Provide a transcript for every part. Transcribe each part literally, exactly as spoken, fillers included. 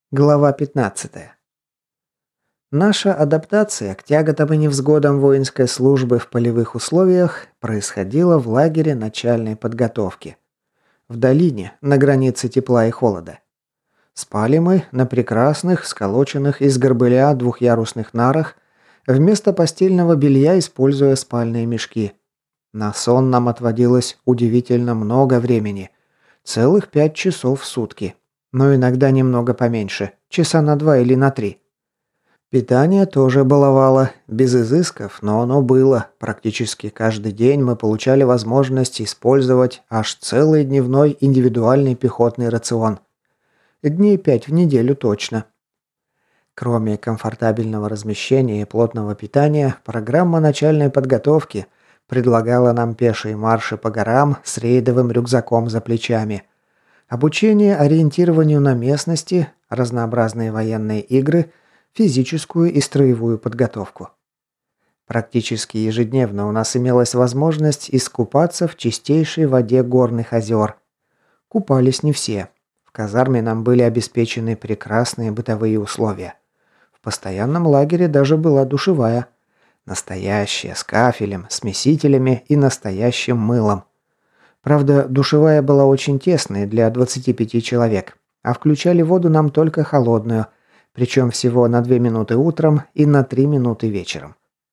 Глава пятнадцатая. Наша адаптация к тяготам и невзгодам воинской службы в полевых условиях происходила в лагере начальной подготовки. В долине, на границе тепла и холода. Спали мы на прекрасных, сколоченных из горбыля двухъярусных нарах, вместо постельного белья используя спальные мешки. На сон нам отводилось удивительно много времени. Целых пять часов в сутки. Но иногда немного поменьше, часа на два или на три. Питание тоже баловало, без изысков, но оно было. Практически каждый день мы получали возможность использовать аж целый дневной индивидуальный пехотный рацион. Дней пять в неделю точно. Кроме комфортабельного размещения и плотного питания, программа начальной подготовки предлагала нам пешие марши по горам с рейдовым рюкзаком за плечами. Обучение ориентированию на местности, разнообразные военные игры, физическую и строевую подготовку. Практически ежедневно у нас имелась возможность искупаться в чистейшей воде горных озер. Купались не все. В казарме нам были обеспечены прекрасные бытовые условия. В постоянном лагере даже была душевая. Настоящая, с кафелем, смесителями и настоящим мылом. Правда, душевая была очень тесной для двадцати пяти человек, а включали воду нам только холодную, причем всего на две минуты утром и на три минуты вечером.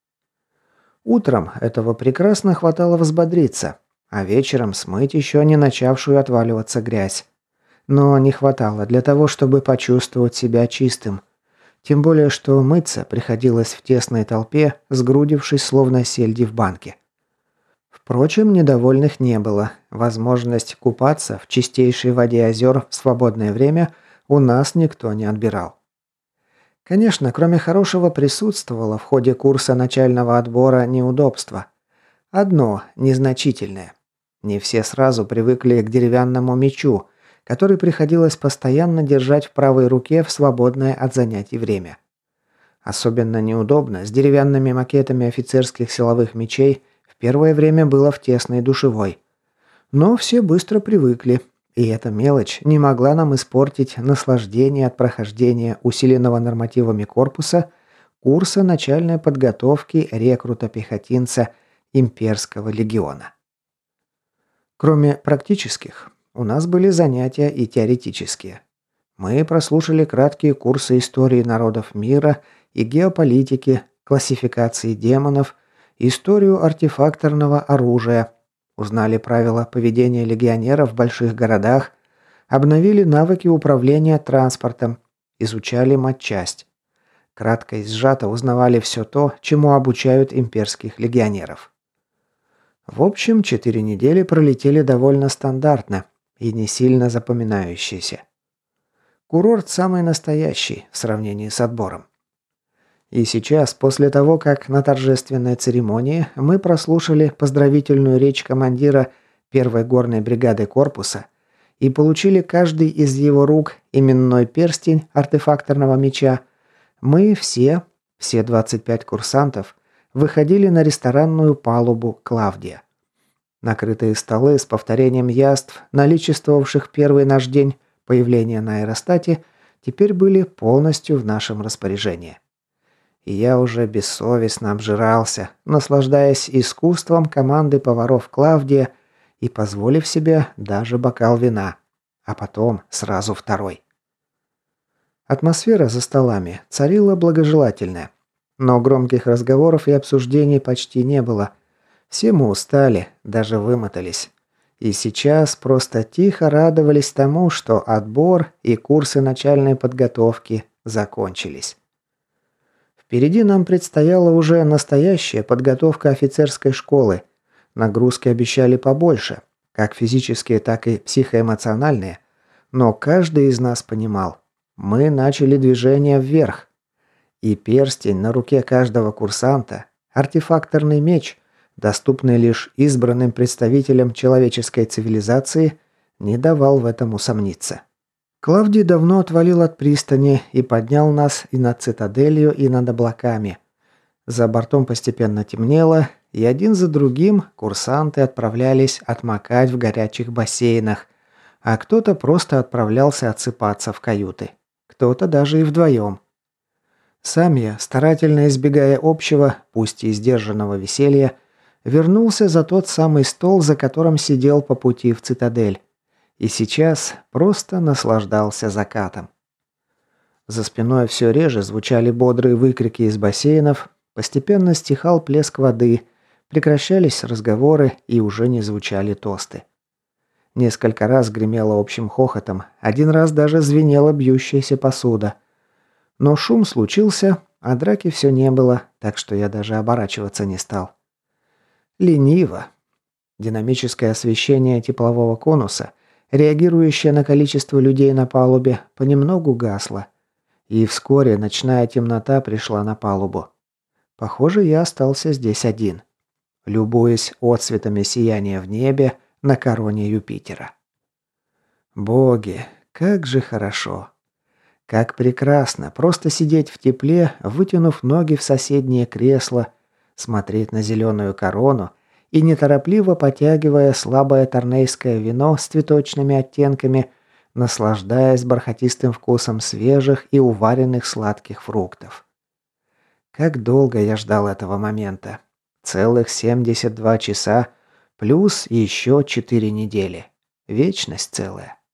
Утром этого прекрасно хватало взбодриться, а вечером смыть еще не начавшую отваливаться грязь. Но не хватало для того, чтобы почувствовать себя чистым. Тем более, что мыться приходилось в тесной толпе, сгрудившись словно сельди в банке. Впрочем, недовольных не было. Возможность купаться в чистейшей воде озер в свободное время у нас никто не отбирал. Конечно, кроме хорошего присутствовало в ходе курса начального отбора неудобство. Одно, незначительное. Не все сразу привыкли к деревянному мечу, который приходилось постоянно держать в правой руке в свободное от занятий время. Особенно неудобно с деревянными макетами офицерских силовых мечей первое время было в тесной душевой. Но все быстро привыкли, и эта мелочь не могла нам испортить наслаждение от прохождения усиленного нормативами корпуса курса начальной подготовки рекрута-пехотинца имперского легиона. Кроме практических, у нас были занятия и теоретические. Мы прослушали краткие курсы истории народов мира и геополитики, классификации демонов, историю артефакторного оружия, узнали правила поведения легионеров в больших городах, обновили навыки управления транспортом, изучали матчасть. Кратко и сжато узнавали все то, чему обучают имперских легионеров. В общем, четыре недели пролетели довольно стандартно и не сильно запоминающиеся. Курорт самый настоящий в сравнении с отбором. И сейчас, после того, как на торжественной церемонии мы прослушали поздравительную речь командира первой горной бригады корпуса и получили каждый из его рук именной перстень артефакторного меча, мы все, все двадцать пять курсантов, выходили на ресторанную палубу Клавдия. Накрытые столы с повторением яств, наличествовавших первый наш день появления на аэростате, теперь были полностью в нашем распоряжении. И я уже бессовестно обжирался, наслаждаясь искусством команды поваров Клавдия и позволив себе даже бокал вина, а потом сразу второй. Атмосфера за столами царила благожелательная, но громких разговоров и обсуждений почти не было. Все мы устали, даже вымотались. И сейчас просто тихо радовались тому, что отбор и курсы начальной подготовки закончились. Впереди нам предстояла уже настоящая подготовка офицерской школы. Нагрузки обещали побольше, как физические, так и психоэмоциональные. Но каждый из нас понимал, мы начали движение вверх. И перстень на руке каждого курсанта, артефакторный меч, доступный лишь избранным представителям человеческой цивилизации, не давал в этом усомниться. Клавдий давно отвалил от пристани и поднял нас и над цитаделью, и над облаками. За бортом постепенно темнело, и один за другим курсанты отправлялись отмокать в горячих бассейнах, а кто-то просто отправлялся отсыпаться в каюты. Кто-то даже и вдвоем. Сам я, старательно избегая общего, пусть и сдержанного веселья, вернулся за тот самый стол, за которым сидел по пути в цитадель. И сейчас просто наслаждался закатом. За спиной все реже звучали бодрые выкрики из бассейнов, постепенно стихал плеск воды, прекращались разговоры и уже не звучали тосты. Несколько раз гремело общим хохотом, один раз даже звенела бьющаяся посуда. Но шум случился, а драки все не было, так что я даже оборачиваться не стал. Лениво. Динамическое освещение теплового конуса, реагирующее на количество людей на палубе, понемногу гасло. И вскоре ночная темнота пришла на палубу. Похоже, я остался здесь один, любуясь отсветами сияния в небе на короне Юпитера. Боги, как же хорошо! Как прекрасно просто сидеть в тепле, вытянув ноги в соседнее кресло, смотреть на зеленую корону и неторопливо потягивая слабое торнейское вино с цветочными оттенками, наслаждаясь бархатистым вкусом свежих и уваренных сладких фруктов. Как долго я ждал этого момента. Целых семьдесят два часа, плюс еще четыре недели. Вечность целая.